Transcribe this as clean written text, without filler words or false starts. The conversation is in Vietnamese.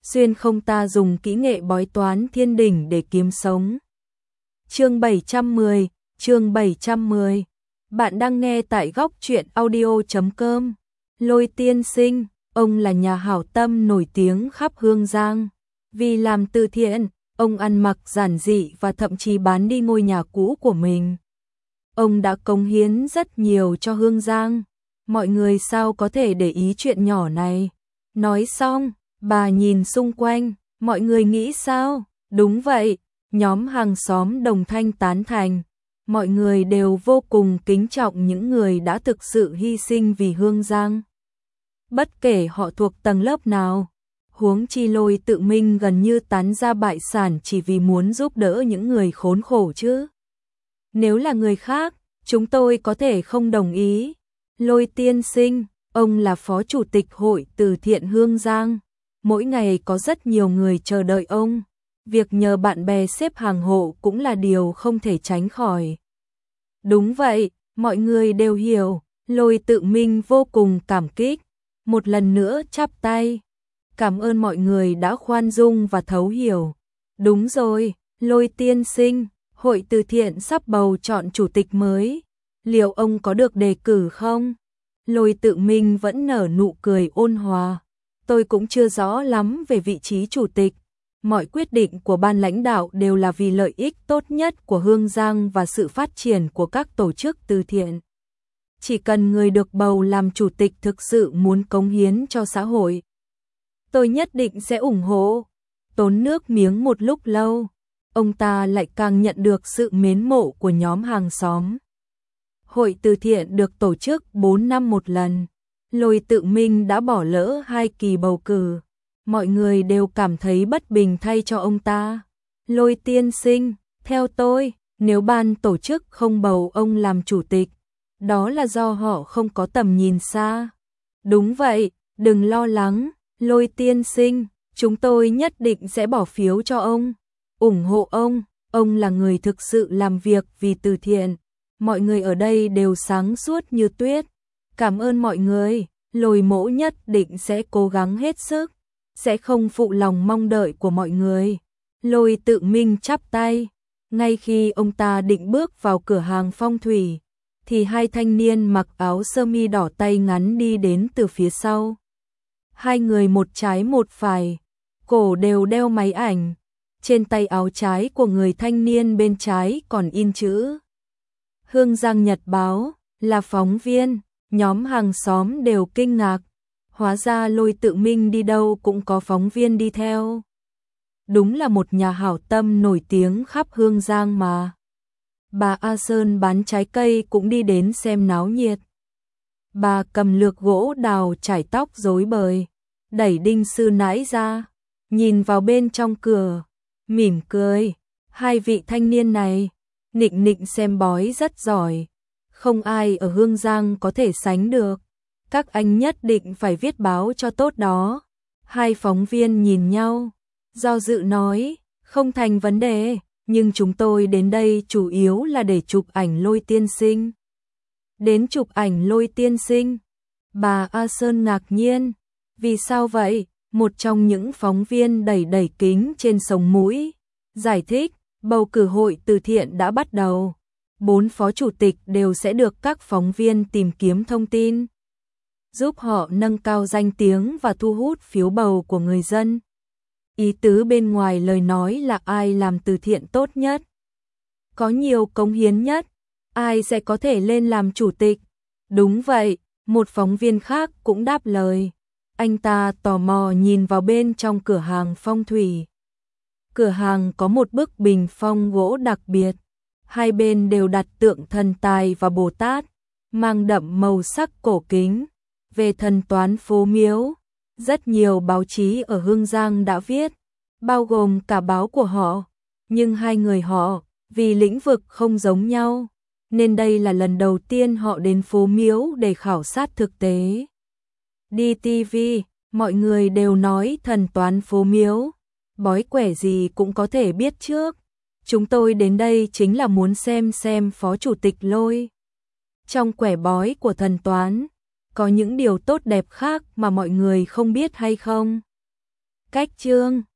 xuyên không ta dùng kỹ nghệ bói toán thiên đỉnh để kiếm sống. Chương 710. Bạn đang nghe tại góc truyện audio.com. Lôi tiên sinh, ông là nhà hảo tâm nổi tiếng khắp Hương Giang. Vì làm từ thiện, ông ăn mặc giản dị và thậm chí bán đi ngôi nhà cũ của mình. Ông đã cống hiến rất nhiều cho Hương Giang. Mọi người sao có thể để ý chuyện nhỏ này? Nói xong, bà nhìn xung quanh, mọi người nghĩ sao? Đúng vậy, nhóm hàng xóm đồng thanh tán thành. Mọi người đều vô cùng kính trọng những người đã thực sự hy sinh vì Hương Giang. Bất kể họ thuộc tầng lớp nào, huống chi Lôi Tự Minh gần như tán gia bại sản chỉ vì muốn giúp đỡ những người khốn khổ chứ. Nếu là người khác, chúng tôi có thể không đồng ý. Lôi tiên sinh, ông là phó chủ tịch hội từ thiện Hương Giang. Mỗi ngày có rất nhiều người chờ đợi ông. Việc nhờ bạn bè xếp hàng hộ cũng là điều không thể tránh khỏi. Đúng vậy, mọi người đều hiểu. Lôi Tự Minh vô cùng cảm kích. Một lần nữa chắp tay. Cảm ơn mọi người đã khoan dung và thấu hiểu. Đúng rồi, Lôi tiên sinh, hội từ thiện sắp bầu chọn chủ tịch mới. Liệu ông có được đề cử không? Lôi Tự Minh vẫn nở nụ cười ôn hòa. Tôi cũng chưa rõ lắm về vị trí chủ tịch. Mọi quyết định của ban lãnh đạo đều là vì lợi ích tốt nhất của Hương Giang và sự phát triển của các tổ chức từ thiện. Chỉ cần người được bầu làm chủ tịch thực sự muốn cống hiến cho xã hội, tôi nhất định sẽ ủng hộ. Tốn nước miếng một lúc lâu, ông ta lại càng nhận được sự mến mộ của nhóm hàng xóm. Hội từ thiện được tổ chức 4 năm một lần. Lôi Tự Minh đã bỏ lỡ 2 kỳ bầu cử. Mọi người đều cảm thấy bất bình thay cho ông ta. Lôi tiên sinh, theo tôi, nếu ban tổ chức không bầu ông làm chủ tịch, đó là do họ không có tầm nhìn xa. Đúng vậy, đừng lo lắng, Lôi tiên sinh, chúng tôi nhất định sẽ bỏ phiếu cho ông, ủng hộ ông là người thực sự làm việc vì từ thiện. Mọi người ở đây đều sáng suốt như tuyết. Cảm ơn mọi người, Lôi mỗ nhất định sẽ cố gắng hết sức, sẽ không phụ lòng mong đợi của mọi người. Lôi Tự Minh chắp tay. Ngay khi ông ta định bước vào cửa hàng phong thủy, thì 2 thanh niên mặc áo sơ mi đỏ tay ngắn đi đến từ phía sau. 2 người một trái một phải, cổ đều đeo máy ảnh. Trên tay áo trái của người thanh niên bên trái còn in chữ Hương Giang Nhật Báo. Là phóng viên. Nhóm hàng xóm đều kinh ngạc. Hóa ra Lôi Tự Minh đi đâu cũng có phóng viên đi theo. Đúng là một nhà hảo tâm nổi tiếng khắp Hương Giang mà. Bà A Sơn bán trái cây cũng đi đến xem náo nhiệt. Bà cầm lược gỗ đào chải tóc rối bời, đẩy đinh sư nãi ra, nhìn vào bên trong cửa, mỉm cười. 2 vị thanh niên này, nịnh nịnh xem bói rất giỏi. Không ai ở Hương Giang có thể sánh được. Các anh nhất định phải viết báo cho tốt đó. 2 phóng viên nhìn nhau, do dự nói, không thành vấn đề, nhưng chúng tôi đến đây chủ yếu là để chụp ảnh Lôi tiên sinh. Đến chụp ảnh Lôi tiên sinh? Bà A Sơn ngạc nhiên. Vì sao vậy? Một trong những phóng viên đẩy đẩy kính trên sống mũi, giải thích, bầu cử hội từ thiện đã bắt đầu. 4 phó chủ tịch đều sẽ được các phóng viên tìm kiếm thông tin, giúp họ nâng cao danh tiếng và thu hút phiếu bầu của người dân. Ý tứ bên ngoài lời nói là ai làm từ thiện tốt nhất, có nhiều cống hiến nhất, ai sẽ có thể lên làm chủ tịch. Đúng vậy, một phóng viên khác cũng đáp lời. Anh ta tò mò nhìn vào bên trong cửa hàng phong thủy. Cửa hàng có một bức bình phong gỗ đặc biệt. 2 bên đều đặt tượng thần tài và Bồ Tát, mang đậm màu sắc cổ kính. Về thần toán phố Miếu, rất nhiều báo chí ở Hương Giang đã viết, bao gồm cả báo của họ. Nhưng 2 người họ, vì lĩnh vực không giống nhau, nên đây là lần đầu tiên họ đến phố Miếu để khảo sát thực tế. Đi TV, mọi người đều nói thần toán phố Miếu, bói quẻ gì cũng có thể biết trước. Chúng tôi đến đây chính là muốn xem phó chủ tịch Lôi. Trong quẻ bói của thần toán, có những điều tốt đẹp khác mà mọi người không biết hay không? cách chương